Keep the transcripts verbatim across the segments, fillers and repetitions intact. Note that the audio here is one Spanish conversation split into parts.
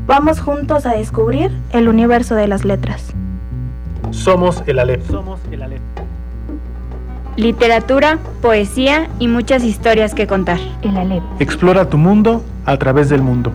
Vamos juntos a descubrir el universo de las letras. Somos el Aleph. Somos el Aleph. Literatura, poesía y muchas historias que contar. El Aleph. Explora tu mundo a través del mundo.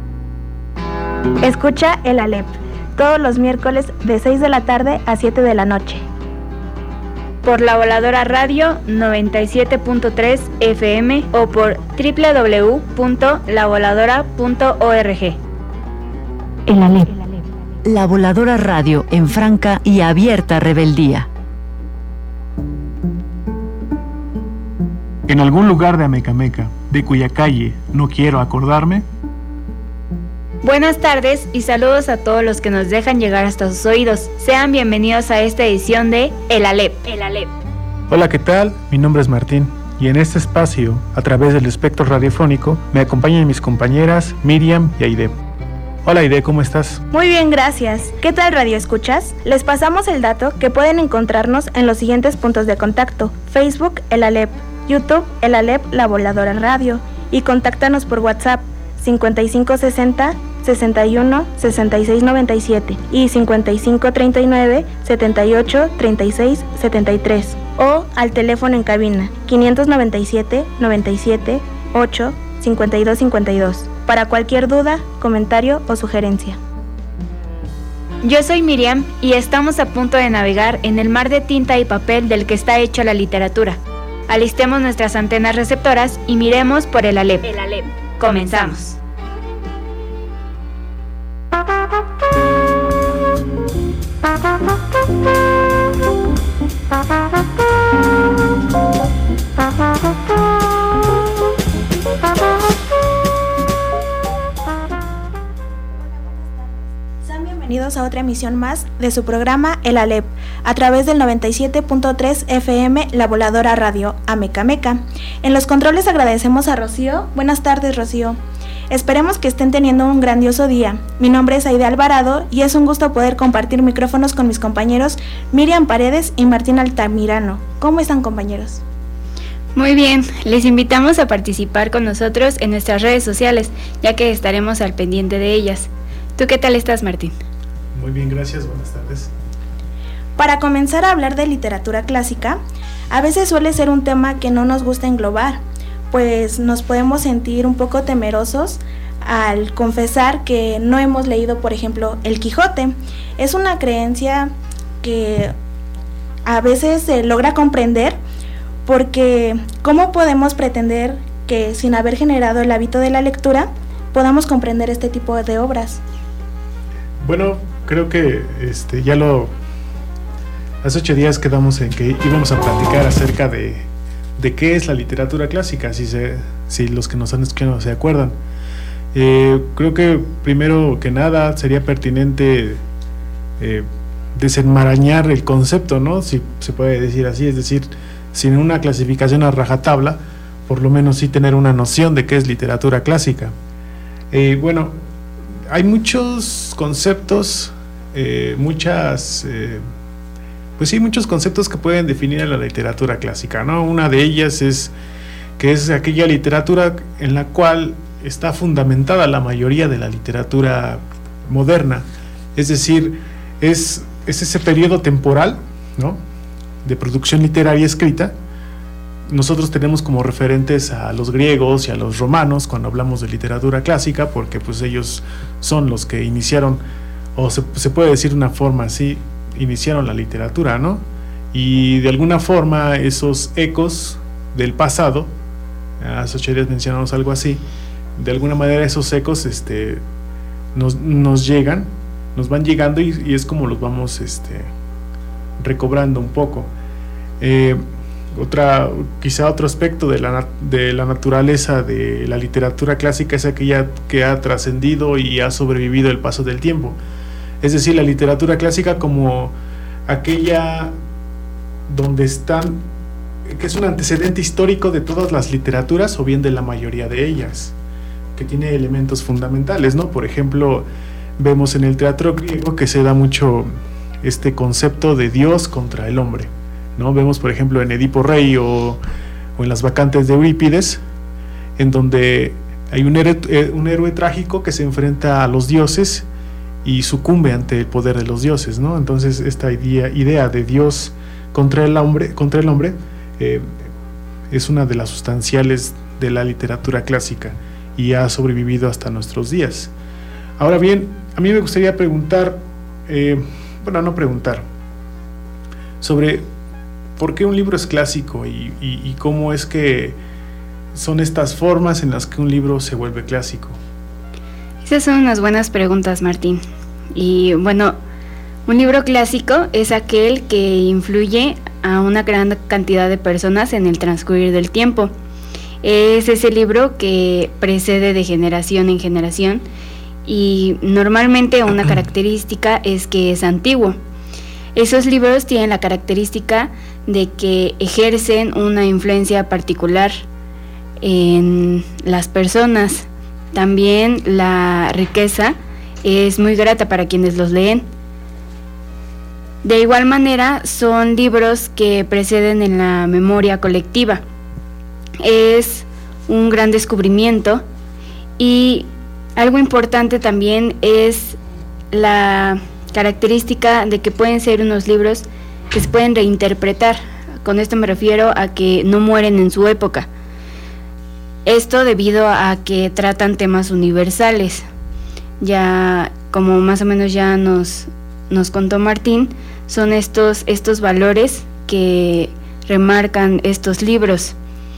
Escucha el Aleph todos los miércoles de seis de la tarde a siete de la noche. Por La Voladora Radio noventa y siete punto tres F M o por doble u doble u doble u punto la voladora punto org. El Aleph. La Voladora Radio en franca y abierta rebeldía. En algún lugar de Amecameca, de cuya calle no quiero acordarme. Buenas tardes y saludos a todos los que nos dejan llegar hasta sus oídos. Sean bienvenidos a esta edición de El Aleph. El Aleph. Hola, ¿qué tal? Mi nombre es Martín y en este espacio, a través del espectro radiofónico, me acompañan mis compañeras Miriam y Aide. Hola Aide, ¿cómo estás? Muy bien, gracias. ¿Qué tal, Radio Escuchas? Les pasamos el dato que pueden encontrarnos en los siguientes puntos de contacto: Facebook, El Aleph, YouTube, El Aleph, La Voladora Radio, y contáctanos por WhatsApp cincuenta y cinco sesenta, sesenta y uno, sesenta y seis noventa y siete y cincuenta y cinco treinta y nueve, setenta y ocho, treinta y seis, setenta y tres, o al teléfono en cabina quinientos noventa y siete, noventa y siete, ocho, cincuenta y dos cincuenta y dos para cualquier duda, comentario o sugerencia. Yo soy Miriam y estamos a punto de navegar en el mar de tinta y papel del que está hecha la literatura. Alistemos nuestras antenas receptoras y miremos por el Aleph. El Aleph. Comenzamos. Sean bienvenidos a otra emisión más de su programa El Aleph, a través del noventa y siete punto tres F M, La Voladora Radio, Amecameca. En los controles agradecemos a Rocío. Buenas tardes, Rocío. Esperemos que estén teniendo un grandioso día. Mi nombre es Aide Alvarado y es un gusto poder compartir micrófonos con mis compañeros Miriam Paredes y Martín Altamirano. ¿Cómo están, compañeros? Muy bien, les invitamos a participar con nosotros en nuestras redes sociales, ya que estaremos al pendiente de ellas. ¿Tú qué tal estás, Martín? Muy bien, gracias, buenas tardes. Para comenzar a hablar de literatura clásica, a veces suele ser un tema que no nos gusta englobar, pues nos podemos sentir un poco temerosos al confesar que no hemos leído, por ejemplo, El Quijote. Es una creencia que a veces se logra comprender, porque ¿cómo podemos pretender que sin haber generado el hábito de la lectura podamos comprender este tipo de obras? Bueno, creo que este, ya lo... Hace ocho días quedamos en que íbamos a platicar acerca de, de qué es la literatura clásica, si, se, si los que nos han escuchado se acuerdan. Eh, creo que primero que nada sería pertinente eh, desenmarañar el concepto, ¿no? Si se puede decir así, es decir, sin una clasificación a rajatabla, por lo menos sí tener una noción de qué es literatura clásica. Eh, bueno, hay muchos conceptos, eh, muchas... Eh, Pues sí, muchos conceptos que pueden definir a la literatura clásica, ¿no? Una de ellas es que es aquella literatura en la cual está fundamentada la mayoría de la literatura moderna. Es decir, es, es ese periodo temporal, ¿no?, de producción literaria escrita. Nosotros tenemos como referentes a los griegos y a los romanos cuando hablamos de literatura clásica, porque pues ellos son los que iniciaron, o se, se puede decir de una forma así, iniciaron la literatura, ¿no? Y de alguna forma esos ecos del pasado, hace ocho días mencionamos algo así, de alguna manera esos ecos este, nos, nos llegan, nos van llegando y, y es como los vamos este, recobrando un poco. Eh, otra, quizá otro aspecto de la, de la naturaleza de la literatura clásica es aquella que ha trascendido y ha sobrevivido el paso del tiempo. Es decir, la literatura clásica como aquella donde están, que es un antecedente histórico de todas las literaturas o bien de la mayoría de ellas, que tiene elementos fundamentales, ¿no? Por ejemplo, vemos en el teatro griego que se da mucho este concepto de Dios contra el hombre, ¿no? Vemos, por ejemplo, en Edipo Rey o, o en las Vacantes de Eurípides, en donde hay un héroe, eh, un héroe trágico que se enfrenta a los dioses y sucumbe ante el poder de los dioses, ¿no? Entonces esta idea, idea de Dios contra el hombre, contra el hombre eh, es una de las sustanciales de la literatura clásica y ha sobrevivido hasta nuestros días. Ahora bien, a mí me gustaría preguntar, eh, bueno, no preguntar, sobre por qué un libro es clásico y, y, y cómo es que son estas formas en las que un libro se vuelve clásico. Esas son unas buenas preguntas, Martín. Y bueno, un libro clásico es aquel que influye a una gran cantidad de personas en el transcurrir del tiempo. Es ese libro que precede de generación en generación y normalmente una característica es que es antiguo. Esos libros tienen la característica de que ejercen una influencia particular en las personas. También la riqueza es muy grata para quienes los leen. De igual manera, son libros que preceden en la memoria colectiva. Es un gran descubrimiento y algo importante también es la característica de que pueden ser unos libros que se pueden reinterpretar. Con esto me refiero a que no mueren en su época. Esto debido a que tratan temas universales. Ya, como más o menos ya nos, nos contó Martín, son estos, estos valores que remarcan estos libros.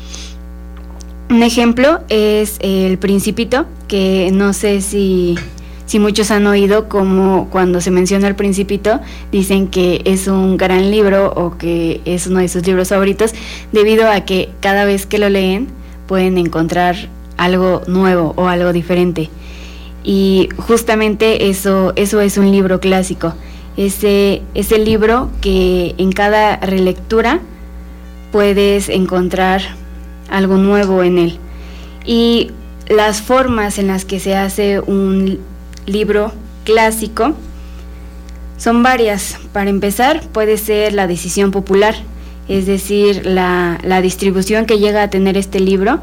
Un ejemplo es El Principito, que no sé si, si muchos han oído como cuando se menciona El Principito, dicen que es un gran libro o que es uno de sus libros favoritos, debido a que cada vez que lo leen pueden encontrar algo nuevo o algo diferente. Y justamente eso, eso es un libro clásico. Ese, ese libro que en cada relectura puedes encontrar algo nuevo en él. Y las formas en las que se hace un libro clásico son varias. Para empezar, puede ser la decisión popular, es decir, la, la distribución que llega a tener este libro,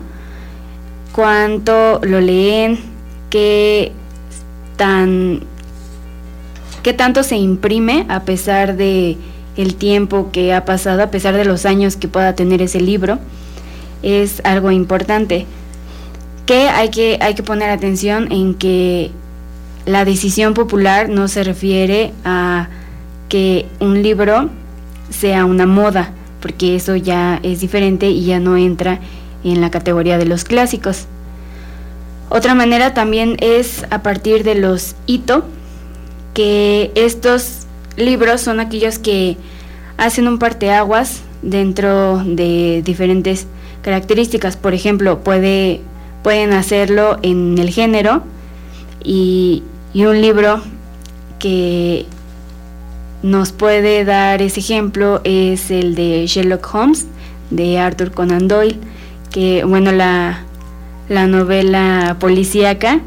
cuánto lo leen, qué tan qué tanto se imprime a pesar de el tiempo que ha pasado, a pesar de los años que pueda tener ese libro. Es algo importante que hay que hay que poner atención en que la decisión popular no se refiere a que un libro sea una moda, porque eso ya es diferente y ya no entra en la categoría de los clásicos. Otra manera también es a partir de los hito, que estos libros son aquellos que hacen un parteaguas dentro de diferentes características. Por ejemplo, puede, pueden hacerlo en el género, y, y un libro que nos puede dar ese ejemplo es el de Sherlock Holmes, de Arthur Conan Doyle, que bueno, la, la novela policíaca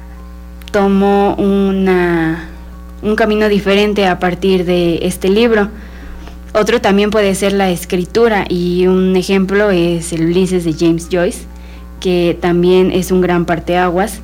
tomó una, un camino diferente a partir de este libro. Otro también puede ser la escritura, y un ejemplo es el Ulises de James Joyce, que también es un gran parteaguas.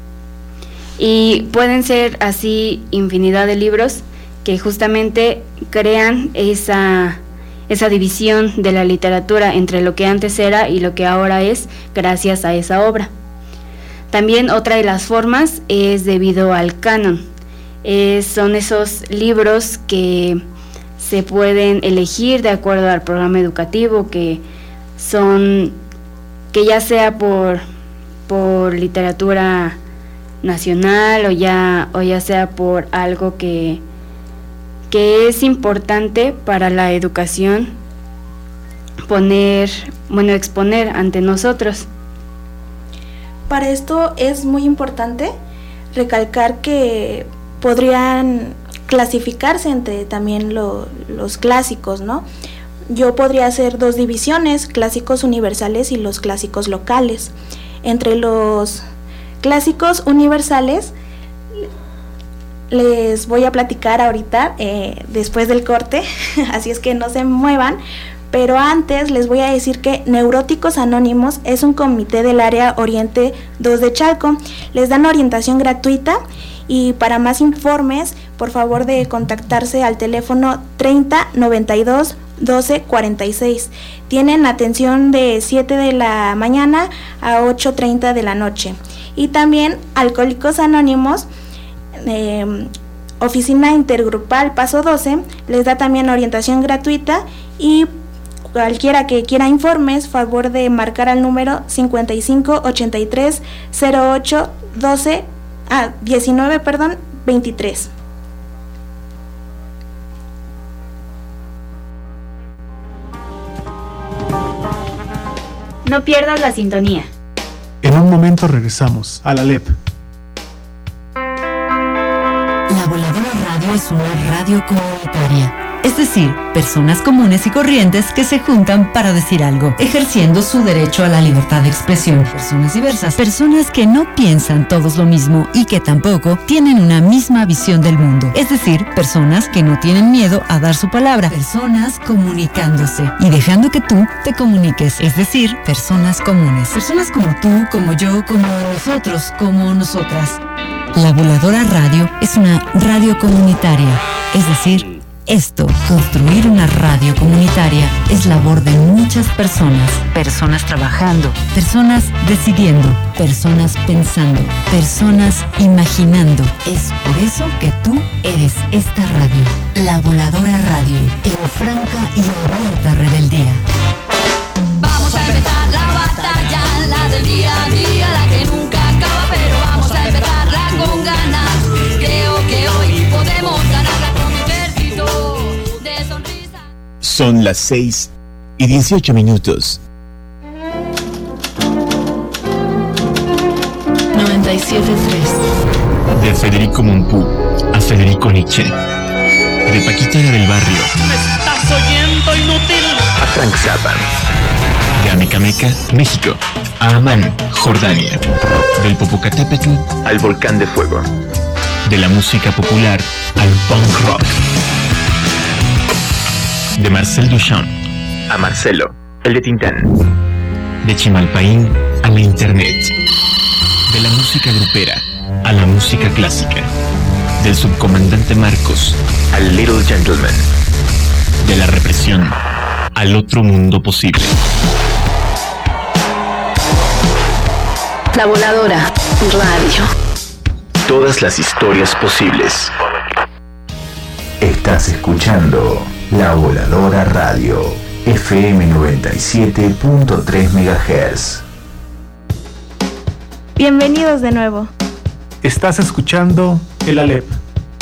Y pueden ser así infinidad de libros que justamente crean esa, esa división de la literatura entre lo que antes era y lo que ahora es, gracias a esa obra. También otra de las formas es debido al canon. Eh, son esos libros que se pueden elegir de acuerdo al programa educativo, que son, que ya sea por, por literatura nacional o ya, o ya sea por algo que, que es importante para la educación poner, bueno, exponer ante nosotros. Para esto es muy importante recalcar que podrían clasificarse entre también lo, los clásicos, ¿no? Yo podría hacer dos divisiones, clásicos universales y los clásicos locales. Entre los clásicos universales les voy a platicar ahorita, eh, después del corte, así es que no se muevan, Pero antes les voy a decir que Neuróticos Anónimos es un comité del área Oriente dos de Chalco. Les dan orientación gratuita y para más informes, por favor de contactarse al teléfono treinta noventa y dos doce cuarenta y seis. Tienen atención de siete de la mañana a ocho treinta de la noche. Y también Alcohólicos Anónimos, eh, Oficina Intergrupal Paso doce, les da también orientación gratuita y cualquiera que quiera informes, favor de marcar al número cincuenta y cinco ochenta y tres cero ocho doce, ah, diecinueve, perdón, veintitrés. No pierdas la sintonía. En un momento regresamos a la L E P. La Voladora Radio es una radio comunitaria. Es decir, personas comunes y corrientes que se juntan para decir algo, ejerciendo su derecho a la libertad de expresión. Personas diversas, personas que no piensan todos lo mismo y que tampoco tienen una misma visión del mundo. Es decir, personas que no tienen miedo a dar su palabra. Personas comunicándose y dejando que tú te comuniques. Es decir, personas comunes. Personas como tú, como yo, como nosotros, como nosotras. La Voladora Radio es una radio comunitaria. Es decir, esto, construir una radio comunitaria, es labor de muchas personas. Personas trabajando, personas decidiendo, personas pensando, personas imaginando. Es por eso que tú eres esta radio, La Voladora Radio, en franca y abierta rebeldía. Vamos a empezar la batalla, la del día a día, la que nunca acaba, pero vamos a empezarla con ganas. Creo que hoy podemos ganarla con un ejército de sonrisas. Son las seis y dieciocho minutos. noventa y siete tres. De Federico Mompou a Federico Nietzsche. De Paquita la del Barrio. ¿Me estás oyendo, inútil? A Frank Zappa. De Amecameca, México, a Amán, Jordania. Del Popocatépetl al Volcán de Fuego. De la música popular al punk rock. De Marcel Duchamp a Marcelo, el de Tintán. De Chimalpaín a la internet. De la música grupera a la música clásica. Del subcomandante Marcos al Little Gentleman. De la represión al otro mundo posible. La Voladora Radio. Todas las historias posibles. Estás escuchando La Voladora Radio, F M noventa y siete punto tres megahertz. Bienvenidos de nuevo. Estás escuchando el A L E P.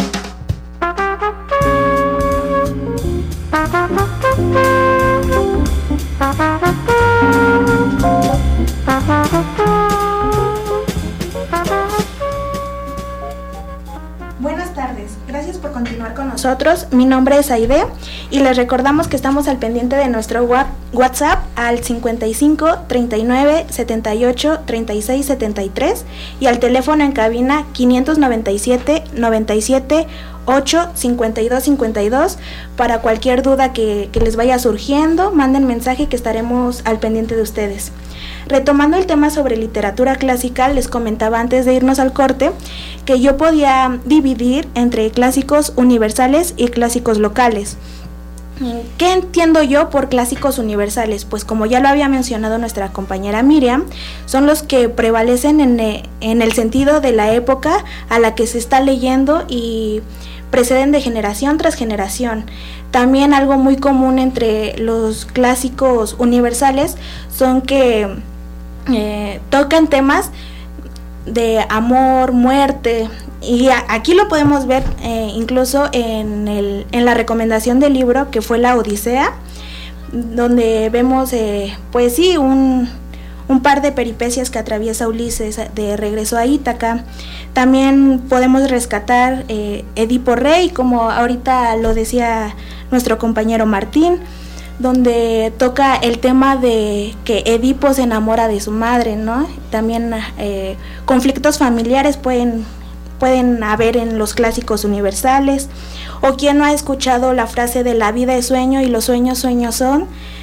Buenas tardes, gracias por continuar con nosotros. Mi nombre es Aide y les recordamos que estamos al pendiente de nuestro WhatsApp al cincuenta y cinco treinta y nueve setenta y ocho treinta y seis setenta y tres y al teléfono en cabina quinientos noventa y siete noventa y siete ocho cincuenta y dos cincuenta y dos. Para cualquier duda que, que les vaya surgiendo, manden mensaje que estaremos al pendiente de ustedes. Retomando el tema sobre literatura clásica, les comentaba antes de irnos al corte que yo podía dividir entre clásicos universales y clásicos locales. ¿Qué entiendo yo por clásicos universales? Pues como ya lo había mencionado nuestra compañera Miriam, son los que prevalecen en, en el sentido de la época a la que se está leyendo y preceden de generación tras generación. También algo muy común entre los clásicos universales son que eh, tocan temas de amor, muerte, y a, aquí lo podemos ver eh, incluso en, el, en la recomendación del libro que fue La Odisea, donde vemos eh, pues sí un, un par de peripecias que atraviesa Ulises de regreso a Ítaca. También podemos rescatar eh, Edipo Rey, como ahorita lo decía nuestro compañero Martín, donde toca el tema de que Edipo se enamora de su madre, ¿no? También eh, conflictos familiares pueden, pueden haber en los clásicos universales. O quien no ha escuchado la frase de la vida es sueño y los sueños sueños son,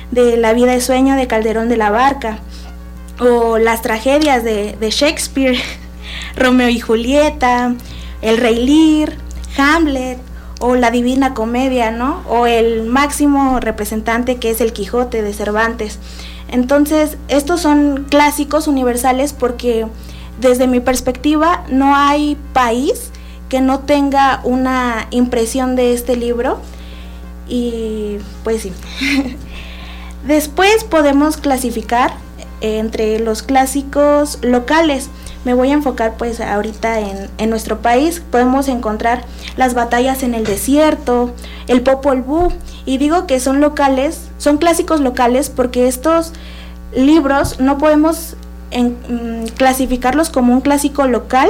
de La vida de sueño de Calderón de la Barca, o las tragedias de, de Shakespeare, Romeo y Julieta, El Rey Lear, Hamlet, o la Divina Comedia, ¿no? O el máximo representante, que es el Quijote de Cervantes. Entonces, estos son clásicos universales porque desde mi perspectiva no hay país que no tenga una impresión de este libro. Y pues sí. Después podemos clasificar entre los clásicos locales. Me voy a enfocar pues ahorita en, en nuestro país. Podemos encontrar Las batallas en el desierto, El Popol Vuh, y digo que son locales, son clásicos locales porque estos libros no podemos en, mm, clasificarlos como un clásico local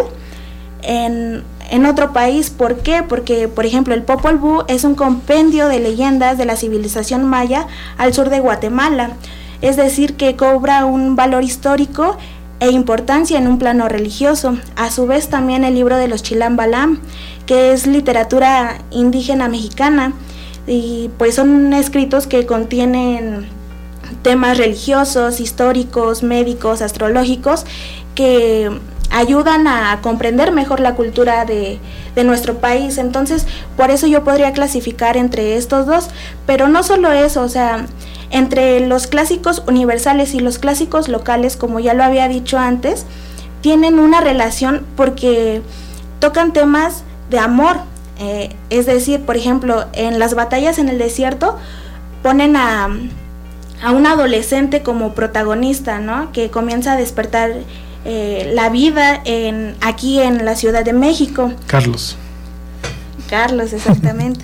en, en otro país. ¿Por qué? Porque, por ejemplo, El Popol Vuh es un compendio de leyendas de la civilización maya al sur de Guatemala, es decir, que cobra un valor histórico e importancia en un plano religioso. A su vez también el libro de los Chilam Balam, que es literatura indígena mexicana, y pues son escritos que contienen temas religiosos, históricos, médicos, astrológicos, que ayudan a comprender mejor la cultura de, de nuestro país. Entonces, por eso yo podría clasificar entre estos dos, pero no solo eso, o sea, entre los clásicos universales y los clásicos locales, como ya lo había dicho antes, tienen una relación porque tocan temas de amor, eh, es decir, por ejemplo, en Las batallas en el desierto ponen a, a un adolescente como protagonista, ¿no? Que comienza a despertar eh, la vida en, aquí en la Ciudad de México. Carlos. Carlos, exactamente.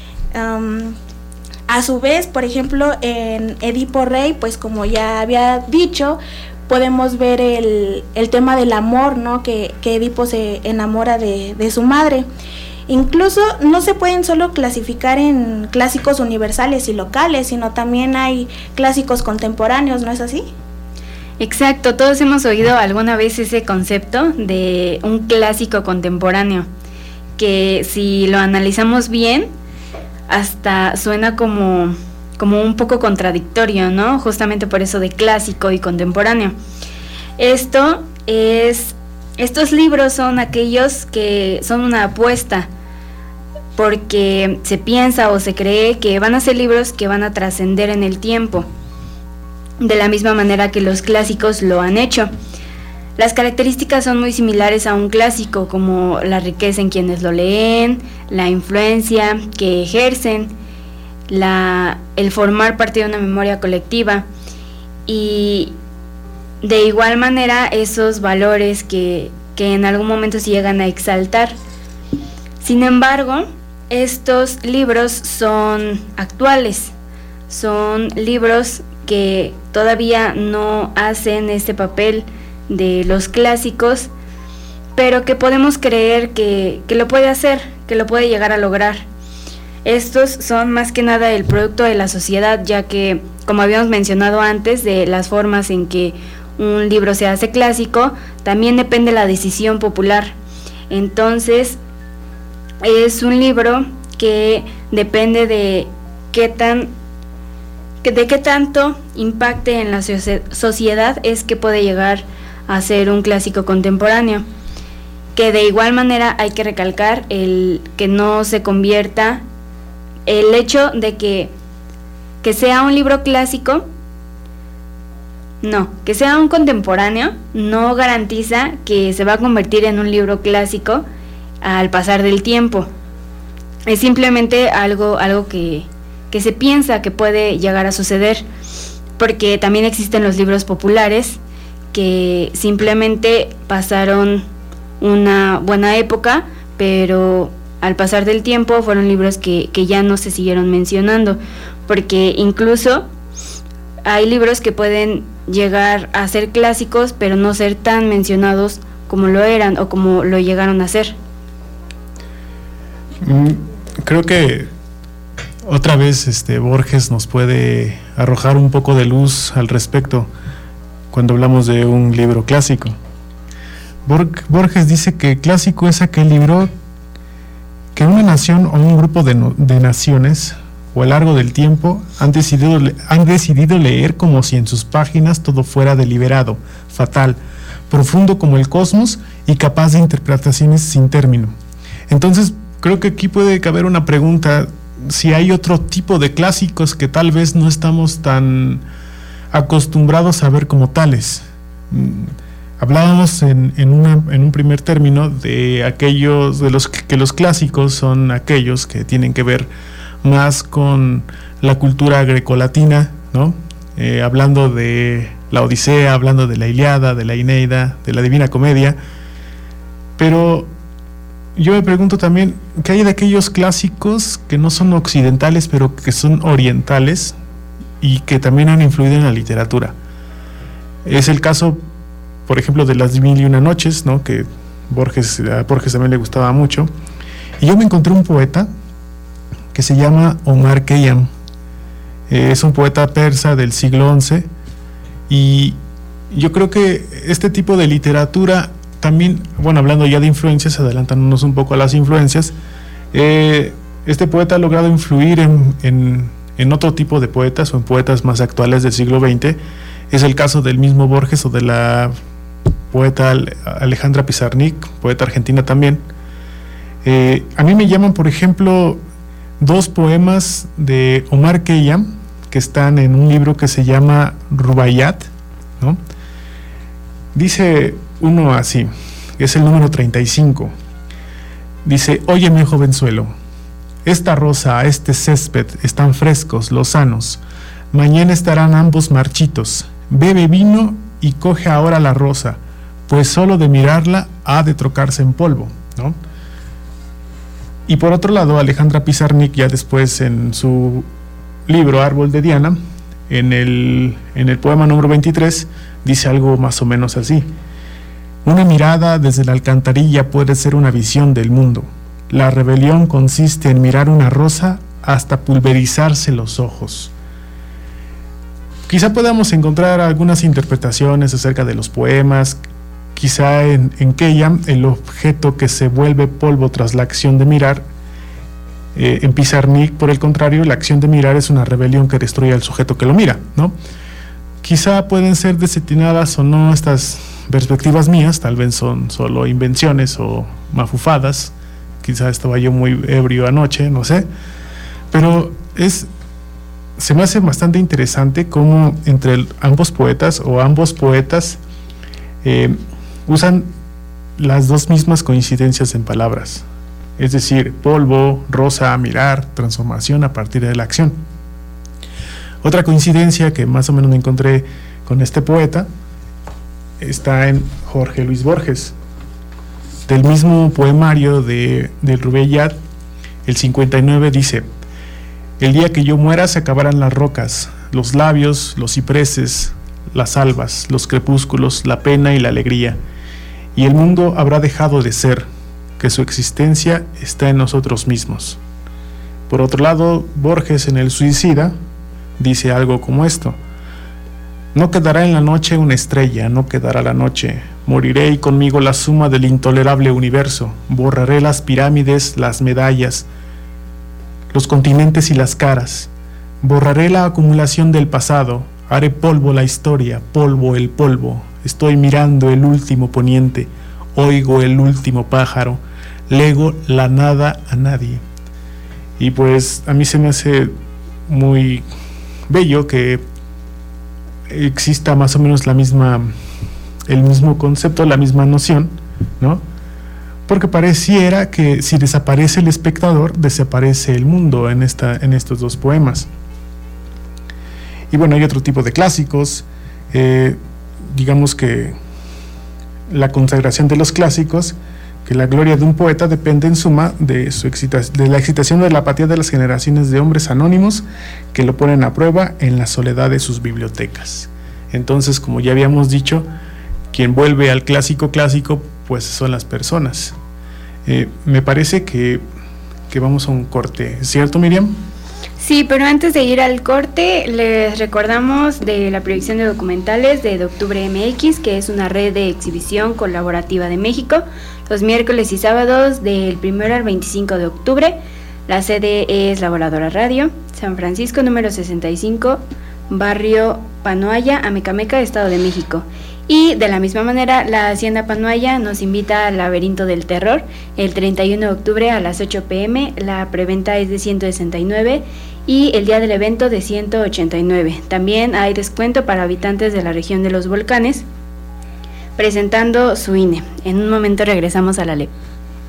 um, A su vez, por ejemplo, en Edipo Rey, pues como ya había dicho, podemos ver el, el tema del amor, ¿no? Que, que Edipo se enamora de, de su madre. Incluso no se pueden solo clasificar en clásicos universales y locales, sino también hay clásicos contemporáneos, ¿no es así? Exacto, todos hemos oído alguna vez ese concepto de un clásico contemporáneo, que si lo analizamos bien, hasta suena como, como un poco contradictorio, ¿no? Justamente por eso de clásico y contemporáneo. Esto es, estos libros son aquellos que son una apuesta, porque se piensa o se cree que van a ser libros que van a trascender en el tiempo, de la misma manera que los clásicos lo han hecho. Las características son muy similares a un clásico, como la riqueza en quienes lo leen, la influencia que ejercen, la, el formar parte de una memoria colectiva y de igual manera esos valores que, que en algún momento se llegan a exaltar. Sin embargo, estos libros son actuales, son libros que todavía no hacen este papel de los clásicos, pero que podemos creer que, que lo puede hacer, que lo puede llegar a lograr. Estos son más que nada el producto de la sociedad, ya que, como habíamos mencionado antes, de las formas en que un libro se hace clásico, también depende la decisión popular. Entonces, es un libro que depende de qué tan de qué tanto impacte en la sociedad es que puede llegar a ser un clásico contemporáneo, que de igual manera hay que recalcar el que no se convierta, el hecho de que, que sea un libro clásico, no, que sea un contemporáneo no garantiza que se va a convertir en un libro clásico al pasar del tiempo. Es simplemente algo, algo que, que se piensa que puede llegar a suceder, porque también existen los libros populares que simplemente pasaron una buena época, pero al pasar del tiempo fueron libros que, que ya no se siguieron mencionando, porque incluso hay libros que pueden llegar a ser clásicos pero no ser tan mencionados como lo eran o como lo llegaron a ser. Mm, creo que otra vez este Borges nos puede arrojar un poco de luz al respecto cuando hablamos de un libro clásico. Borges dice que clásico es aquel libro que una nación o un grupo de, no, de naciones o a lo largo del tiempo han decidido, han decidido leer como si en sus páginas todo fuera deliberado, fatal, profundo como el cosmos y capaz de interpretaciones sin término. Entonces, creo que aquí puede caber una pregunta, si hay otro tipo de clásicos que tal vez no estamos tan acostumbrados a ver como tales. Hablábamos en, en, una, en un primer término de aquellos, de los que, que los clásicos son aquellos que tienen que ver más con la cultura grecolatina, ¿no? Eh, hablando de la Odisea, hablando de la Ilíada, de la Eneida, de la Divina Comedia. Pero yo me pregunto también, ¿qué hay de aquellos clásicos que no son occidentales, pero que son orientales y que también han influido en la literatura? Es el caso, por ejemplo, de las Mil y Una Noches, ¿no? Que Borges, a Borges también le gustaba mucho. Y yo me encontré un poeta que se llama Omar Khayyam. Eh, es un poeta persa del siglo once, y yo creo que este tipo de literatura también, bueno, hablando ya de influencias, adelantándonos un poco a las influencias, eh, este poeta ha logrado influir en, en, en otro tipo de poetas o en poetas más actuales del siglo veinte. Es el caso del mismo Borges o de la poeta Alejandra Pizarnik, poeta argentina también. Eh, a mí me llaman, por ejemplo, dos poemas de Omar Khayyam que están en un libro que se llama Rubaiyat, ¿no? Dice uno así, es el número treinta y cinco. Dice: óyeme, jovenzuelo, esta rosa, este césped están frescos, lozanos. Mañana estarán ambos marchitos. Bebe vino y coge ahora la rosa, pues solo de mirarla ha de trocarse en polvo, ¿no? Y por otro lado, Alejandra Pizarnik, ya después en su libro Árbol de Diana, en el, en el poema número veintitrés, dice algo más o menos así: una mirada desde la alcantarilla puede ser una visión del mundo. La rebelión consiste en mirar una rosa hasta pulverizarse los ojos. Quizá podamos encontrar algunas interpretaciones acerca de los poemas. Quizá en, en Khayyam el objeto que se vuelve polvo tras la acción de mirar. Eh, en Pizarnik, por el contrario, la acción de mirar es una rebelión que destruye al sujeto que lo mira, ¿no? Quizá pueden ser desatinadas o no estas perspectivas mías, tal vez son solo invenciones o mafufadas. Quizá estaba yo muy ebrio anoche, no sé. Pero es... se me hace bastante interesante cómo entre el, ambos poetas o ambos poetas eh, usan las dos mismas coincidencias en palabras, es decir, polvo, rosa, mirar, transformación a partir de la acción. Otra coincidencia que más o menos me encontré con este poeta está en Jorge Luis Borges, del mismo poemario de, de Rubaiyat, el cincuenta y nueve, dice: el día que yo muera se acabarán las rocas, los labios, los cipreses, las albas, los crepúsculos, la pena y la alegría, y el mundo habrá dejado de ser, que su existencia está en nosotros mismos. Por otro lado, Borges en El Suicida dice algo como esto: no quedará en la noche una estrella, no quedará la noche, moriré y conmigo la suma del intolerable universo, borraré las pirámides, las medallas, los continentes y las caras, borraré la acumulación del pasado, haré polvo la historia, polvo el polvo, estoy mirando el último poniente, oigo el último pájaro, lego la nada a nadie. Y pues a mí se me hace muy bello que exista más o menos la misma, el mismo concepto, la misma noción, ¿no? Porque pareciera que si desaparece el espectador, desaparece el mundo en, esta, en estos dos poemas. Y bueno, hay otro tipo de clásicos, eh, digamos que la consagración de los clásicos, que la gloria de un poeta depende en suma de, su excitación, de la excitación de la apatía de las generaciones de hombres anónimos que lo ponen a prueba en la soledad de sus bibliotecas. Entonces, como ya habíamos dicho, quien vuelve al clásico clásico, pues son las personas. Eh, me parece que, que vamos a un corte, ¿cierto, Miriam? Sí, pero antes de ir al corte, les recordamos de la proyección de documentales de, de Octubre M X, que es una red de exhibición colaborativa de México, los miércoles y sábados del primero al veinticinco de octubre, La sede es La Voladora Radio, San Francisco número sesenta y cinco, barrio Panoaya, Amecameca, Estado de México. Y de la misma manera, la Hacienda Panoaya nos invita al Laberinto del Terror el treinta y uno de octubre a las ocho pm. La preventa es de ciento sesenta y nueve y el día del evento de ciento ochenta y nueve. También hay descuento para habitantes de la región de los volcanes, presentando su I N E. En un momento regresamos a la L E P.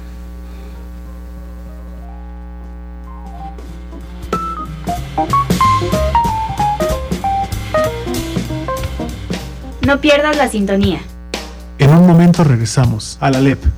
No pierdas la sintonía. En un momento regresamos a la L E P.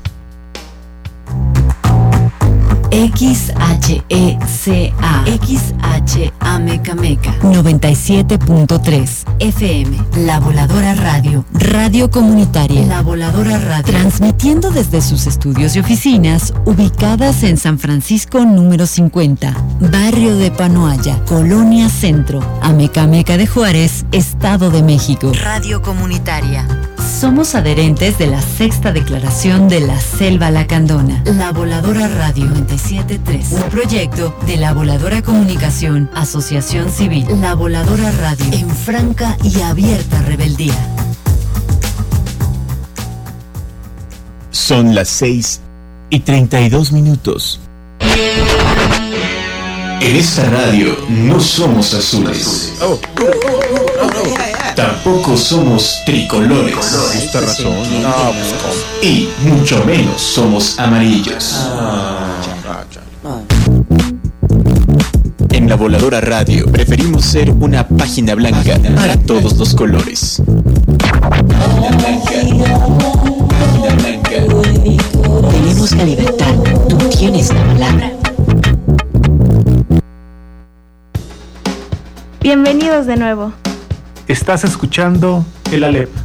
X H E C A X H Amecameca noventa y siete punto tres F M. La Voladora Radio, radio comunitaria. La Voladora Radio, transmitiendo desde sus estudios y oficinas ubicadas en San Francisco número cincuenta, barrio de Panoaya, Colonia Centro, Amecameca de Juárez, Estado de México. Radio comunitaria. Somos adherentes de la sexta declaración de la Selva Lacandona. La Voladora Radio noventa y siete punto tres, un proyecto de La Voladora Comunicación, Asociación Civil. La Voladora Radio, en franca y abierta rebeldía. Son las seis y treinta y dos minutos. En esta radio no somos azules. Oh. Tampoco somos tricolores. Esta razón. No, y mucho menos somos amarillos. En La Voladora Radio preferimos ser una página blanca para todos los colores. Página blanca. Página blanca. Tenemos la libertad. Tú tienes la palabra. Bienvenidos de nuevo. Estás escuchando el A L E P.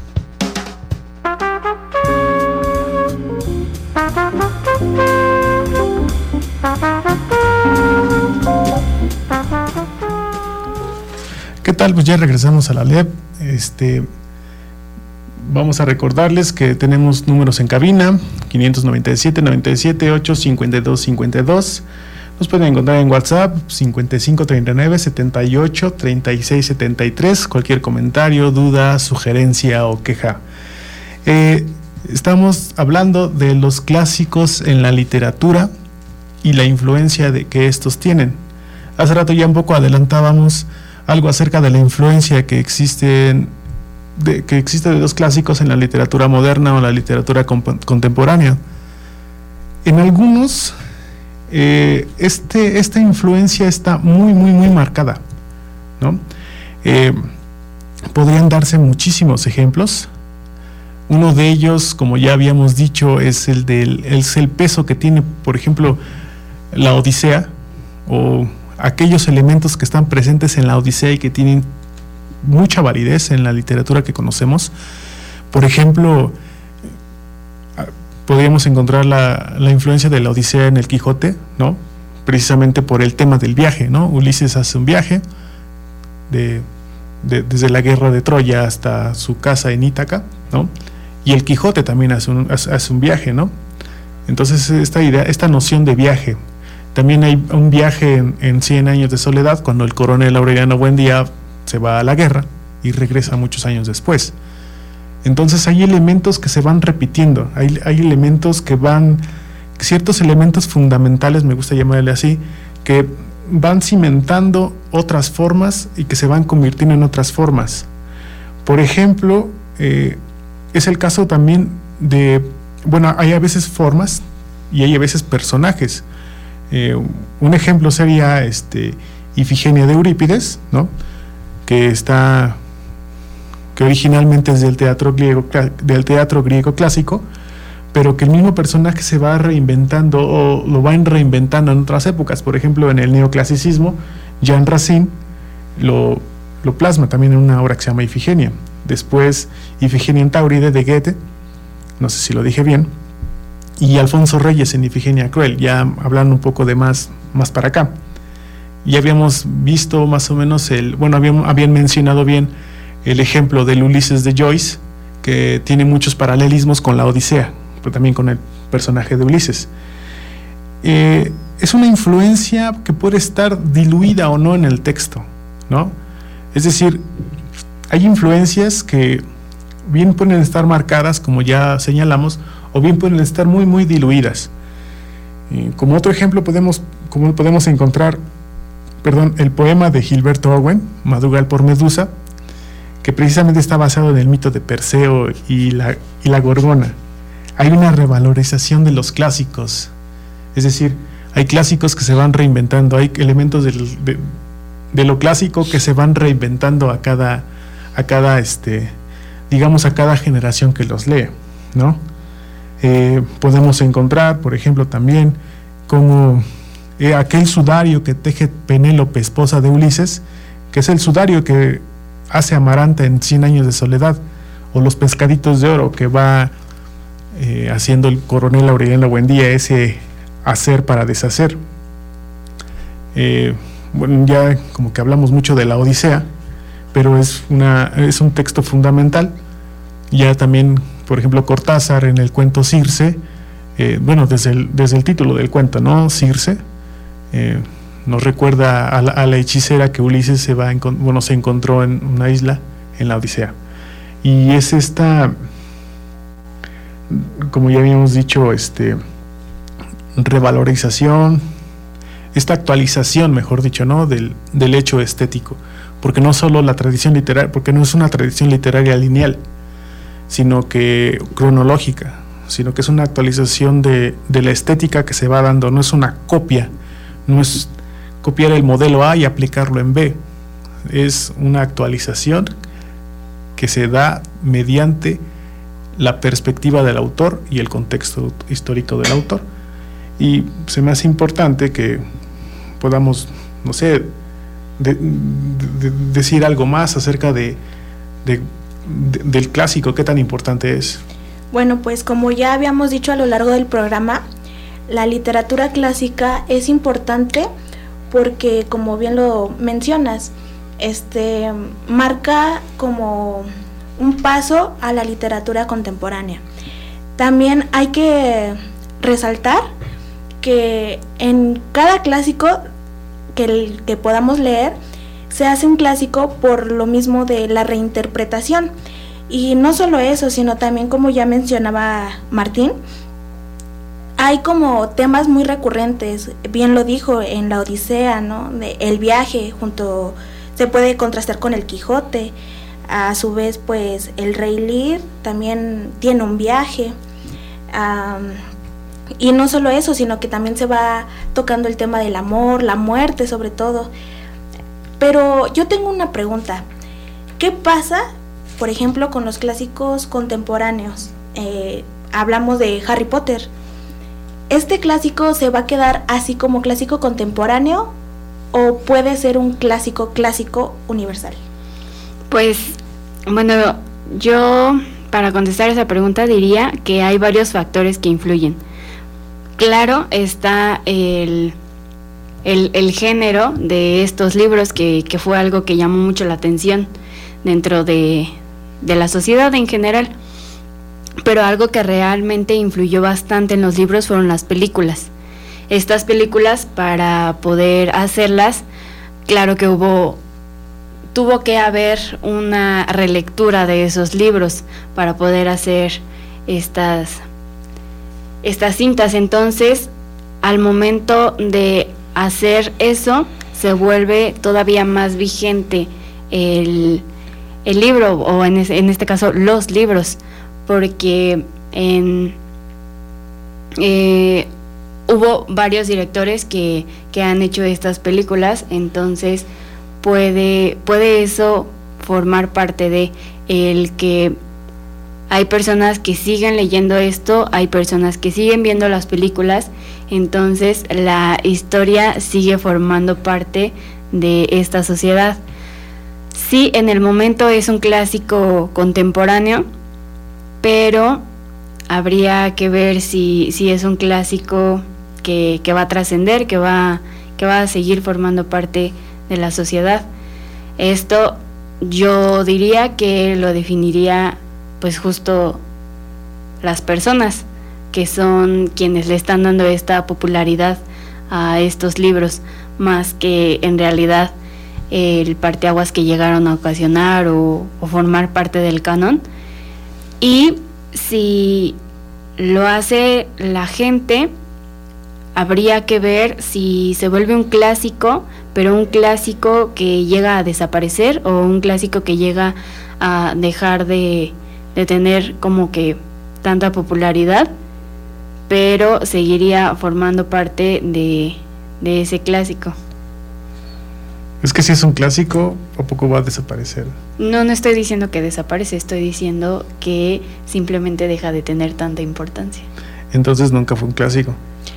¿Qué tal? Pues ya regresamos a la A L E P. Este, vamos a recordarles que tenemos números en cabina: quinientos noventa y siete, noventa y siete, ocho, cincuenta y dos, cincuenta y dos. Nos pueden encontrar en WhatsApp cincuenta y cinco, treinta y nueve, setenta y ocho, treinta y seis, setenta y tres. Cualquier comentario, duda, sugerencia o queja. Eh, estamos hablando de los clásicos en la literatura y la influencia de que estos tienen. Hace rato ya un poco adelantábamos algo acerca de la influencia que existe de, que existe de los clásicos en la literatura moderna o la literatura comp- contemporánea. En algunos Eh, este, esta influencia está muy, muy, muy marcada, ¿no? Eh, podrían darse muchísimos ejemplos. Uno de ellos, como ya habíamos dicho, es el del es el peso que tiene, por ejemplo, la Odisea, o aquellos elementos que están presentes en la Odisea y que tienen mucha validez en la literatura que conocemos. Por ejemplo, podríamos encontrar la, la influencia de la Odisea en el Quijote, ¿no? Precisamente por el tema del viaje, ¿no? Ulises hace un viaje de, de, desde la guerra de Troya hasta su casa en Ítaca, ¿no? Y el Quijote también hace un, hace un viaje, ¿no? Entonces esta idea, esta noción de viaje. También hay un viaje en, en Cien años de soledad, cuando el coronel Aureliano Buendía se va a la guerra y regresa muchos años después. Entonces hay elementos que se van repitiendo, hay, hay elementos que van, ciertos elementos fundamentales, me gusta llamarle así, que van cimentando otras formas y que se van convirtiendo en otras formas. Por ejemplo, eh, es el caso también de, bueno, hay a veces formas y hay a veces personajes. Eh, un ejemplo sería este, Ifigenia de Eurípides, ¿no? Que está... que originalmente es del teatro griego, del teatro griego clásico, pero que el mismo personaje se va reinventando o lo van reinventando en otras épocas. Por ejemplo, en el neoclasicismo, Jean Racine lo, lo plasma también en una obra que se llama Ifigenia. Después, Ifigenia en Táuride de Goethe, no sé si lo dije bien, y Alfonso Reyes en Ifigenia Cruel, ya hablando un poco de más, más para acá. Ya habíamos visto más o menos el, bueno, habían, habían mencionado bien el ejemplo del Ulises de Joyce, que tiene muchos paralelismos con la Odisea, pero también con el personaje de Ulises. Eh, es una influencia que puede estar diluida o no en el texto, ¿no? Es decir, hay influencias que bien pueden estar marcadas, como ya señalamos, o bien pueden estar muy, muy diluidas. Eh, como otro ejemplo podemos, como podemos encontrar, perdón, el poema de Gilberto Owen, Madrugal por Medusa, que precisamente está basado en el mito de Perseo y la, y la Gorgona. Hay una revalorización de los clásicos, es decir, hay clásicos que se van reinventando, hay elementos del, de, de lo clásico que se van reinventando a cada, a cada este, digamos, a cada generación que los lee, ¿no? Eh, podemos encontrar, por ejemplo, también como eh, aquel sudario que teje Penélope, esposa de Ulises, que es el sudario que hace Amaranta en Cien años de soledad, o los pescaditos de oro que va eh, haciendo el coronel Aureliano Buendía, ese hacer para deshacer. Eh, bueno, ya como que hablamos mucho de la Odisea, pero es, una, es un texto fundamental. Ya también, por ejemplo, Cortázar en el cuento Circe, eh, bueno, desde el, desde el título del cuento, ¿no? Circe, eh, nos recuerda a la, a la hechicera que Ulises se, va en, bueno, se encontró en una isla en la Odisea. Y es esta, como ya habíamos dicho, este, revalorización, esta actualización, mejor dicho, ¿no? del, del hecho estético, porque no solo la tradición literaria, porque no es una tradición literaria lineal, sino que cronológica, sino que es una actualización de, de la estética que se va dando, no es una copia, no es copiar el modelo A y aplicarlo en B, es una actualización que se da mediante la perspectiva del autor y el contexto histórico del autor. Y se me hace importante que podamos, no sé, de, de, de decir algo más acerca de, de, de, del clásico, qué tan importante es. Bueno, pues como ya habíamos dicho a lo largo del programa, la literatura clásica es importante porque, como bien lo mencionas, este marca como un paso a la literatura contemporánea. También hay que resaltar que en cada clásico que, el, que podamos leer se hace un clásico por lo mismo de la reinterpretación. Y no solo eso, sino también, como ya mencionaba Martín, hay como temas muy recurrentes, bien lo dijo en la Odisea, ¿no? De el viaje, junto se puede contrastar con el Quijote. A su vez, pues el Rey Lear también tiene un viaje. Um, y no solo eso, sino que también se va tocando el tema del amor, la muerte sobre todo. Pero yo tengo una pregunta. ¿Qué pasa, por ejemplo, con los clásicos contemporáneos? Eh, hablamos de Harry Potter. ¿Este clásico se va a quedar así como clásico contemporáneo o puede ser un clásico clásico universal? Pues, bueno, yo para contestar esa pregunta diría que hay varios factores que influyen. Claro, está el, el, el género de estos libros, que, que fue algo que llamó mucho la atención dentro de, de la sociedad en general. Pero algo que realmente influyó bastante en los libros fueron las películas. Estas películas, para poder hacerlas, claro que hubo, tuvo que haber una relectura de esos libros para poder hacer estas, estas cintas. Entonces, al momento de hacer eso, se vuelve todavía más vigente el, el libro, o en, es, en este caso los libros, porque en, eh, hubo varios directores que, que han hecho estas películas. Entonces puede, puede eso formar parte de el que hay personas que siguen leyendo esto, hay personas que siguen viendo las películas, entonces la historia sigue formando parte de esta sociedad. Sí, en el momento es un clásico contemporáneo, pero habría que ver si, si es un clásico que, que va a trascender, que va, que va a seguir formando parte de la sociedad. Esto yo diría que lo definiría pues justo las personas que son quienes le están dando esta popularidad a estos libros, más que en realidad el parteaguas que llegaron a ocasionar o, o formar parte del canon. Y si lo hace la gente, habría que ver si se vuelve un clásico, pero un clásico que llega a desaparecer o un clásico que llega a dejar de, de tener como que tanta popularidad, pero seguiría formando parte de, de ese clásico. Es que si es un clásico, ¿a poco va a desaparecer? No, no estoy diciendo que desaparece, estoy diciendo que simplemente deja de tener tanta importancia. Entonces nunca fue un clásico.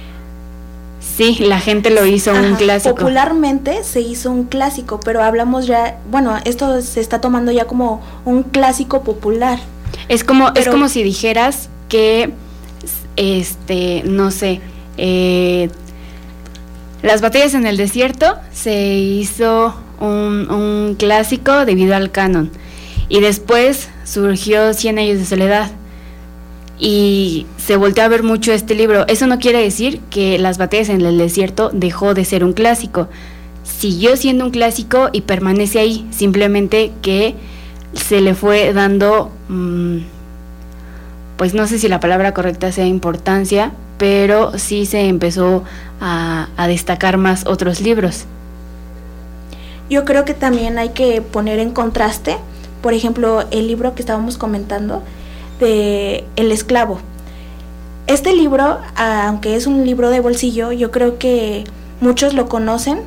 Sí, la gente lo hizo Ajá, un clásico. Popularmente se hizo un clásico, pero hablamos ya, bueno, esto se está tomando ya como un clásico popular. Es como, pero, es como si dijeras que, este, no sé, eh, Las batallas en el desierto se hizo un, un clásico debido al canon, y después surgió Cien años de soledad y se volteó a ver mucho este libro. Eso no quiere decir que Las batallas en el desierto dejó de ser un clásico, siguió siendo un clásico y permanece ahí, simplemente que se le fue dando, mmm, pues no sé si la palabra correcta sea importancia, pero sí se empezó a, a destacar más otros libros. Yo creo que también hay que poner en contraste, por ejemplo, el libro que estábamos comentando de El esclavo. Este libro, aunque es un libro de bolsillo, yo creo que muchos lo conocen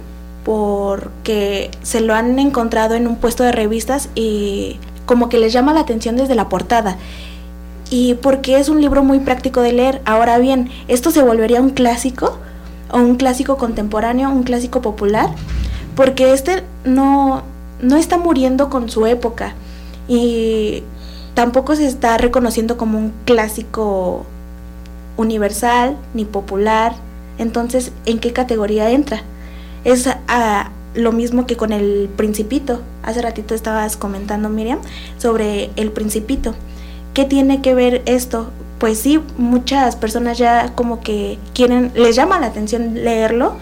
porque se lo han encontrado en un puesto de revistas y como que les llama la atención desde la portada, y porque es un libro muy práctico de leer. Ahora bien, ¿esto se volvería un clásico o un clásico contemporáneo, un clásico popular? Porque este no, no está muriendo con su época y tampoco se está reconociendo como un clásico universal ni popular. Entonces, ¿en qué categoría entra? Es a, lo mismo que con El Principito. Hace ratito estabas comentando, Miriam, sobre El Principito. ¿Qué tiene que ver esto? Pues sí, muchas personas ya como que quieren, les llama la atención leerlo,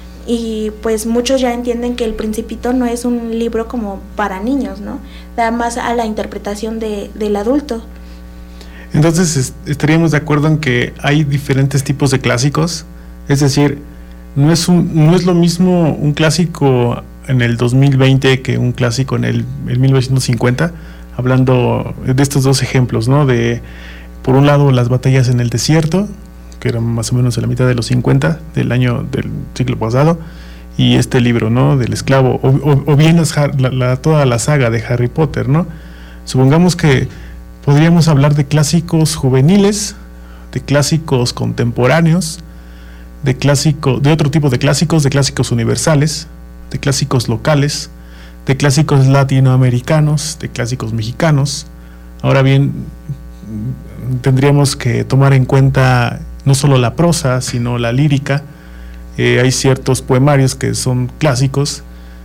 y pues muchos ya entienden que El Principito no es un libro como para niños, ¿no? Da más a la interpretación de, del adulto. Entonces est- estaríamos de acuerdo en que hay diferentes tipos de clásicos, es decir, no es un, no es lo mismo un clásico en el dos mil veinte que un clásico en el, el mil novecientos cincuenta, hablando de estos dos ejemplos, ¿no? De, por un lado, Las batallas en el desierto, que eran más o menos en la mitad de los cincuenta del año del siglo pasado, y este libro, ¿no? Del esclavo, o, o, o bien las, la, la, toda la saga de Harry Potter, ¿no? Supongamos que podríamos hablar de clásicos juveniles, de clásicos contemporáneos, de clásico, de otro tipo de clásicos, de clásicos universales, de clásicos locales, de clásicos latinoamericanos, de clásicos mexicanos. Ahora bien, tendríamos que tomar en cuenta no solo la prosa, sino la lírica. Eh, hay ciertos poemarios que son clásicos,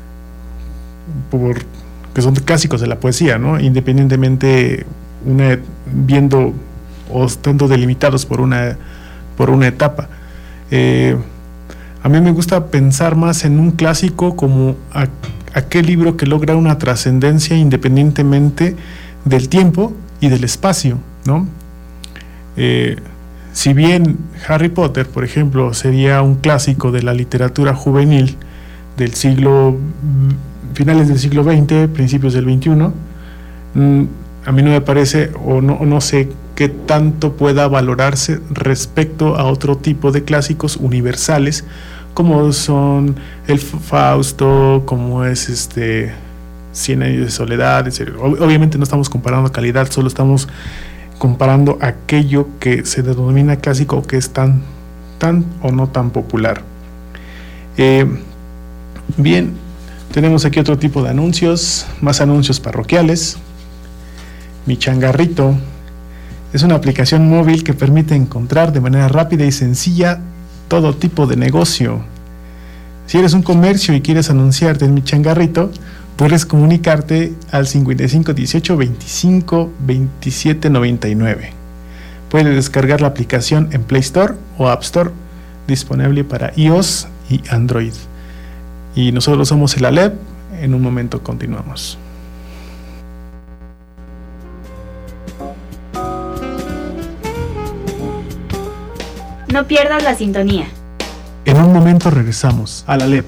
por, que son clásicos de la poesía, ¿no? Independientemente, una, viendo o estando delimitados por una, por una etapa. Eh, a mí me gusta pensar más en un clásico como a, aquel libro que logra una trascendencia independientemente del tiempo y del espacio, ¿no? Eh, si bien Harry Potter, por ejemplo, sería un clásico de la literatura juvenil del siglo, finales del siglo veinte, principios del veintiuno, mmm, a mí no me parece, o no, no sé qué tanto pueda valorarse respecto a otro tipo de clásicos universales, como son el Fausto, como es este Cien años de soledad. Obviamente no estamos comparando calidad, solo estamos comparando aquello que se denomina clásico o que es tan, tan o no tan popular. Eh, bien, tenemos aquí otro tipo de anuncios, más anuncios parroquiales. Mi Changarrito es una aplicación móvil que permite encontrar de manera rápida y sencilla todo tipo de negocio. Si eres un comercio y quieres anunciarte en Mi Changarrito, puedes comunicarte al cincuenta y cinco dieciocho veinticinco veintisiete noventa y nueve. Puedes descargar la aplicación en Play Store o App Store. disponible para iOS y Android. Y nosotros somos el Alep. En un momento continuamos. No pierdas la sintonía. En un momento regresamos al Alep.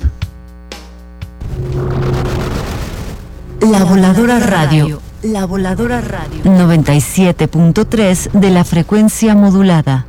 La Voladora Radio. La Voladora Radio. noventa y siete punto tres de la frecuencia modulada.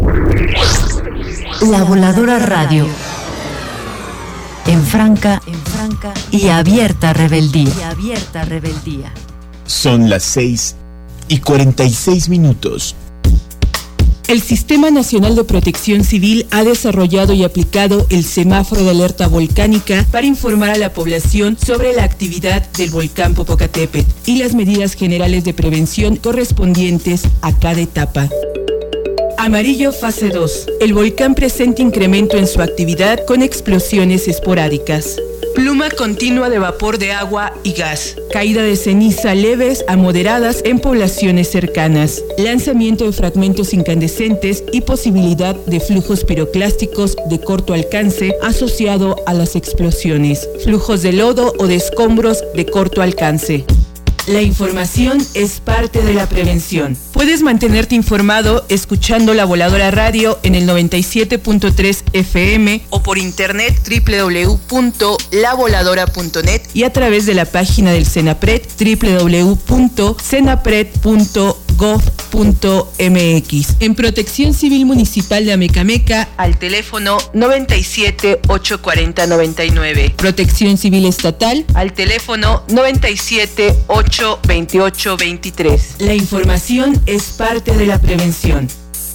La Voladora Radio. En franca, en franca y abierta rebeldía. Y abierta rebeldía. Son las seis y cuarenta y seis minutos. El Sistema Nacional de Protección Civil ha desarrollado y aplicado el semáforo de alerta volcánica para informar a la población sobre la actividad del volcán Popocatépetl y las medidas generales de prevención correspondientes a cada etapa. Amarillo fase dos. El volcán presenta incremento en su actividad con explosiones esporádicas. Pluma continua de vapor de agua y gas. Caída de ceniza leves a moderadas en poblaciones cercanas. Lanzamiento de fragmentos incandescentes y posibilidad de flujos piroclásticos de corto alcance asociado a las explosiones. Flujos de lodo o de escombros de corto alcance. La información es parte de la prevención. Puedes mantenerte informado escuchando La Voladora Radio en el noventa y siete punto tres F M o por internet doble u doble u doble u punto la voladora punto net y a través de la página del CENAPRED doble u doble u doble u punto cenapred punto gov punto m x. En Protección Civil Municipal de Amecameca al teléfono noventa y siete, ochocientos cuarenta, noventa y nueve. Protección Civil Estatal al teléfono noventa y siete, ochocientos veintiocho, veintitrés. La información es parte de la prevención.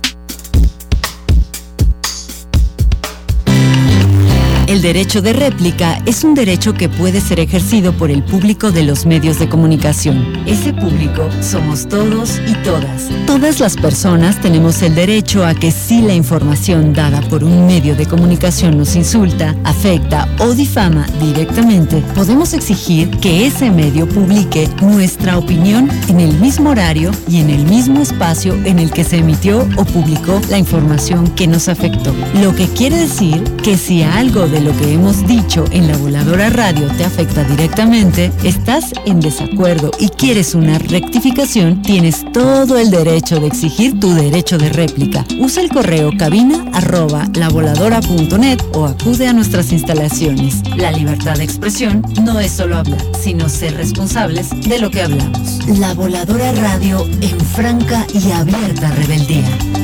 El derecho de réplica es un derecho que puede ser ejercido por el público de los medios de comunicación. Ese público somos todos y todas. Todas las personas tenemos el derecho a que si la información dada por un medio de comunicación nos insulta, afecta o difama directamente, podemos exigir que ese medio publique nuestra opinión en el mismo horario y en el mismo espacio en el que se emitió o publicó la información que nos afectó. Lo que quiere decir que si algo de lo que hemos dicho en La Voladora Radio te afecta directamente, estás en desacuerdo y quieres una rectificación, tienes todo el derecho de exigir tu derecho de réplica. Usa el correo cabina arroba lavoladora punto net o acude a nuestras instalaciones. La libertad de expresión no es solo hablar, sino ser responsables de lo que hablamos. La Voladora Radio en franca y abierta rebeldía.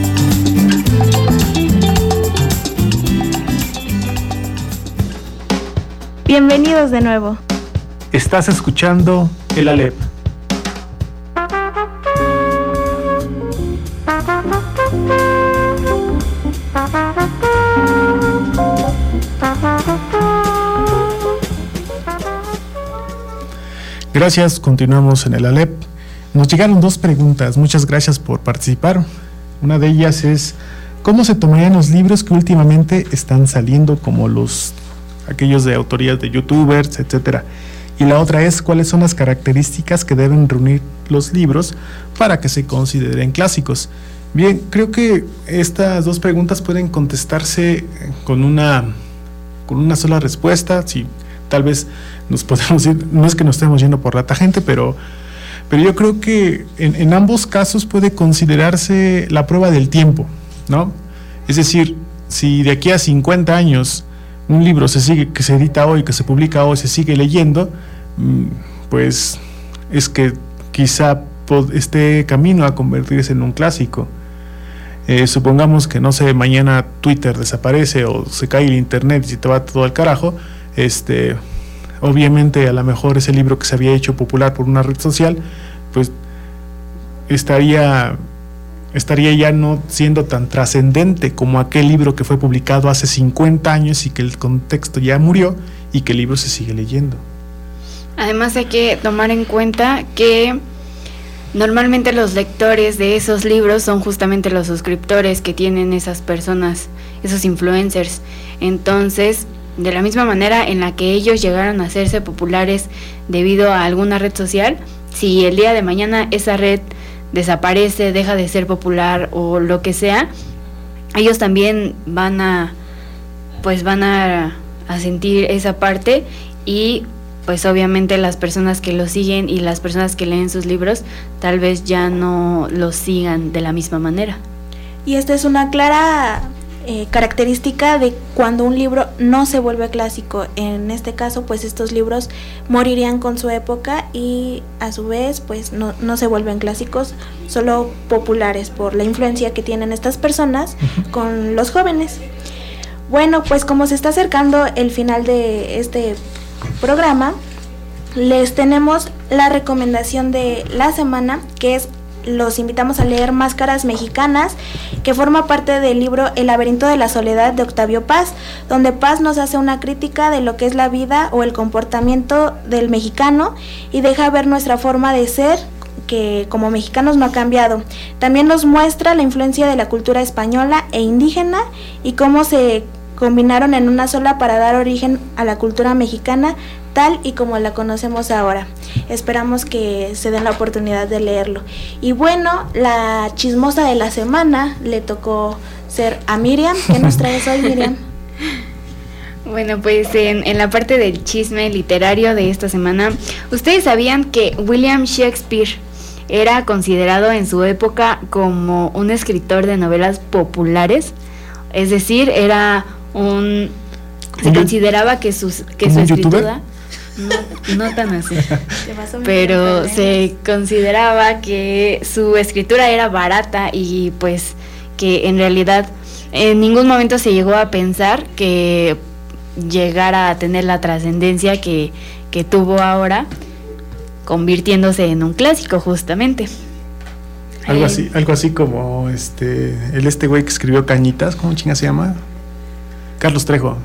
Bienvenidos de nuevo. Estás escuchando el Alep. Gracias, continuamos en el Alep. Nos llegaron dos preguntas, muchas gracias por participar. Una de ellas es, ¿cómo se tomarían los libros que últimamente están saliendo como los aquellos de autorías de youtubers, etcétera? Y la otra es, ¿cuáles son las características que deben reunir los libros para que se consideren clásicos? Bien, creo que estas dos preguntas pueden contestarse con una, con una sola respuesta. Si tal vez nos podemos ir, no es que nos estemos yendo por la tangente, pero, pero yo creo que en, en ambos casos puede considerarse la prueba del tiempo, ¿no? Es decir, si de aquí a cincuenta años un libro se sigue, que se edita hoy, que se publica hoy, se sigue leyendo, pues es que quizá esté camino a convertirse en un clásico. Eh, supongamos que, no sé, mañana Twitter desaparece o se cae el internet y se te va todo al carajo, este, obviamente a lo mejor ese libro que se había hecho popular por una red social, pues estaría... estaría ya no siendo tan trascendente como aquel libro que fue publicado hace cincuenta años y que el contexto ya murió y que el libro se sigue leyendo. Además hay que tomar en cuenta que normalmente los lectores de esos libros son justamente los suscriptores que tienen esas personas, esos influencers. Entonces, de la misma manera en la que ellos llegaron a hacerse populares debido a alguna red social, si el día de mañana esa red desaparece, deja de ser popular o lo que sea, ellos también van a, pues van a, a sentir esa parte, y pues obviamente las personas que lo siguen y las personas que leen sus libros tal vez ya no los sigan de la misma manera. Y esta es una clara eh, característica de cuando un libro no se vuelve clásico. En este caso, pues estos libros morirían con su época y a su vez pues no, no se vuelven clásicos, solo populares por la influencia que tienen estas personas uh-huh. con los jóvenes. Bueno, pues como se está acercando el final de este programa, les tenemos la recomendación de la semana, que es, los invitamos a leer Máscaras Mexicanas, que forma parte del libro El laberinto de la soledad de Octavio Paz, donde Paz nos hace una crítica de lo que es la vida o el comportamiento del mexicano y deja ver nuestra forma de ser, que como mexicanos no ha cambiado. También nos muestra la influencia de la cultura española e indígena y cómo se combinaron en una sola para dar origen a la cultura mexicana tal y como la conocemos ahora. Esperamos que se den la oportunidad de leerlo. Y bueno, la chismosa de la semana le tocó ser a Miriam. ¿Qué nos traes hoy, Miriam? Bueno, pues en, en la parte del chisme literario de esta semana, ¿ustedes sabían que William Shakespeare era considerado en su época como un escritor de novelas populares? Es decir, era un... se consideraba que, sus, que su escritura... No, no tan así, pero se consideraba que su escritura era barata y pues que en realidad en ningún momento se llegó a pensar que llegara a tener la trascendencia que, que tuvo ahora, convirtiéndose en un clásico justamente. Algo eh, así, algo así como este, el este güey que escribió Cañitas, ¿cómo chinga se llama? Carlos Trejo.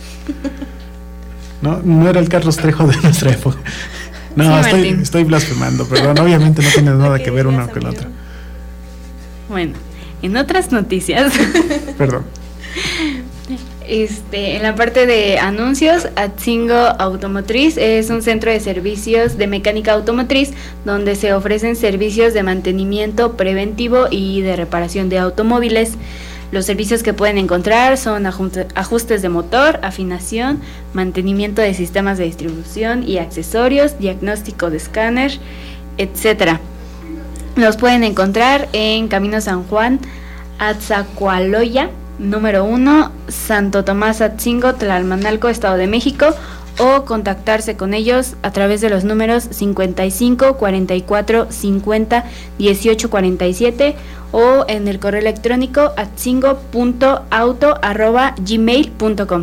No, no era el Carlos Trejo de nuestra época. No, sí, estoy, estoy blasfemando, perdón, obviamente no tiene nada que ver una con la otra. Bueno, en otras noticias. Perdón. Este, en la parte de anuncios, Atzingo Automotriz es un centro de servicios de mecánica automotriz donde se ofrecen servicios de mantenimiento preventivo y de reparación de automóviles. Los servicios que pueden encontrar son ajustes de motor, afinación, mantenimiento de sistemas de distribución y accesorios, diagnóstico de escáner, etcétera. Los pueden encontrar en Camino San Juan, Atzacoaloya, número uno, Santo Tomás Atzingo, Tlalmanalco, Estado de México, o contactarse con ellos a través de los números cincuenta y cinco, cuarenta y cuatro, cincuenta, dieciocho, cuarenta y siete o en el correo electrónico atzingo punto auto arroba gmail punto com.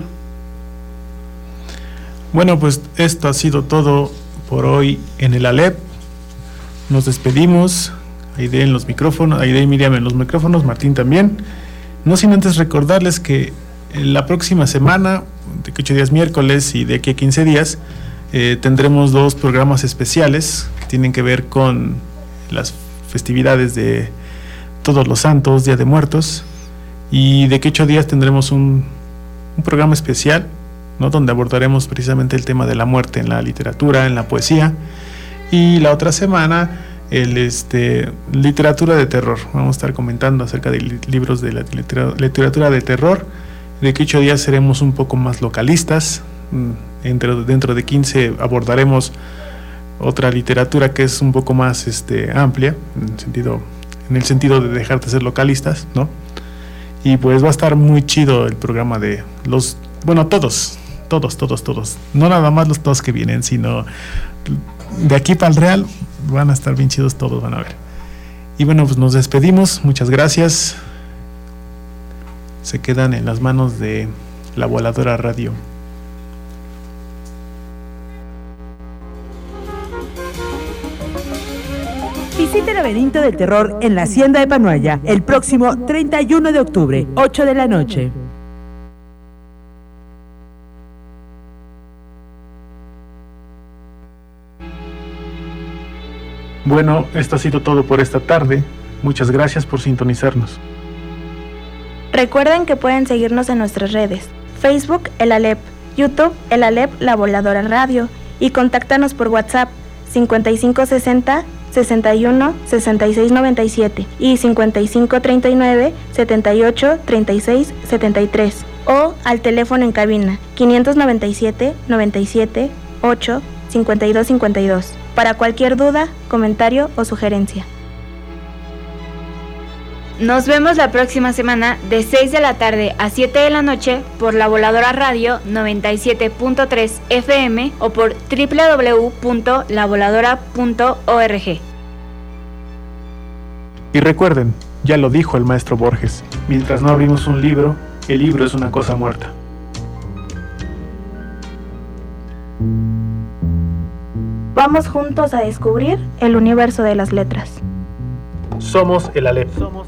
Bueno, pues esto ha sido todo por hoy en el Alep. Nos despedimos. Aide en los micrófonos, Aide y Miriam en los micrófonos, Martín también. No sin antes recordarles que la próxima semana, de ocho días miércoles y de aquí a quince días, eh, tendremos dos programas especiales que tienen que ver con las festividades de Todos los Santos, Día de Muertos, y de que ocho días tendremos un, un programa especial, ¿no?, donde abordaremos precisamente el tema de la muerte en la literatura, en la poesía, y la otra semana el este literatura de terror. Vamos a estar comentando acerca de li- libros de la literatura, literatura de terror. De que ocho días seremos un poco más localistas. Dentro, dentro de quince abordaremos otra literatura que es un poco más este amplia, en el sentido en el sentido de dejar de ser localistas, ¿no? Y pues va a estar muy chido el programa de los, bueno, todos, todos, todos, todos. No nada más los dos que vienen, sino de aquí para el Real van a estar bien chidos todos, van a ver. Y bueno, pues nos despedimos, muchas gracias. Se quedan en las manos de La Voladora Radio. Visite el Laberinto del Terror en la Hacienda de Panuaya el próximo treinta y uno de octubre, ocho de la noche. Bueno, esto ha sido todo por esta tarde. Muchas gracias por sintonizarnos. Recuerden que pueden seguirnos en nuestras redes: Facebook, el Alep, YouTube, el Alep La Voladora Radio, y contáctanos por WhatsApp cincuenta y cinco sesenta, sesenta y uno, sesenta y seis noventa y siete y cincuenta y cinco treinta y nueve, setenta y ocho, treinta y seis, setenta y tres, o al teléfono en cabina quinientos noventa y siete, noventa y siete, ocho, cincuenta y dos cincuenta y dos para cualquier duda, comentario o sugerencia. Nos vemos la próxima semana de seis de la tarde a siete de la noche por La Voladora Radio noventa y siete punto tres F M o por doble u doble u doble u punto la voladora punto org. Y recuerden, ya lo dijo el maestro Borges, mientras no abrimos un libro, el libro es una cosa muerta. Vamos juntos a descubrir el universo de las letras. Somos el Alep.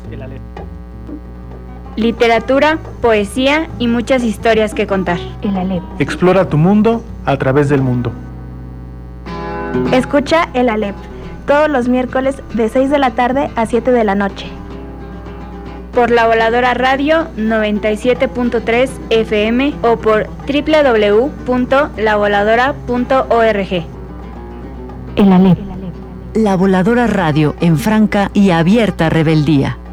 Literatura, poesía y muchas historias que contar. El Alep. Explora tu mundo a través del mundo. Escucha El Alep todos los miércoles de seis de la tarde a siete de la noche. Por La Voladora Radio noventa y siete punto tres F M o por doble u doble u doble u punto la voladora punto org. El Alep. La Voladora Radio en franca y abierta rebeldía.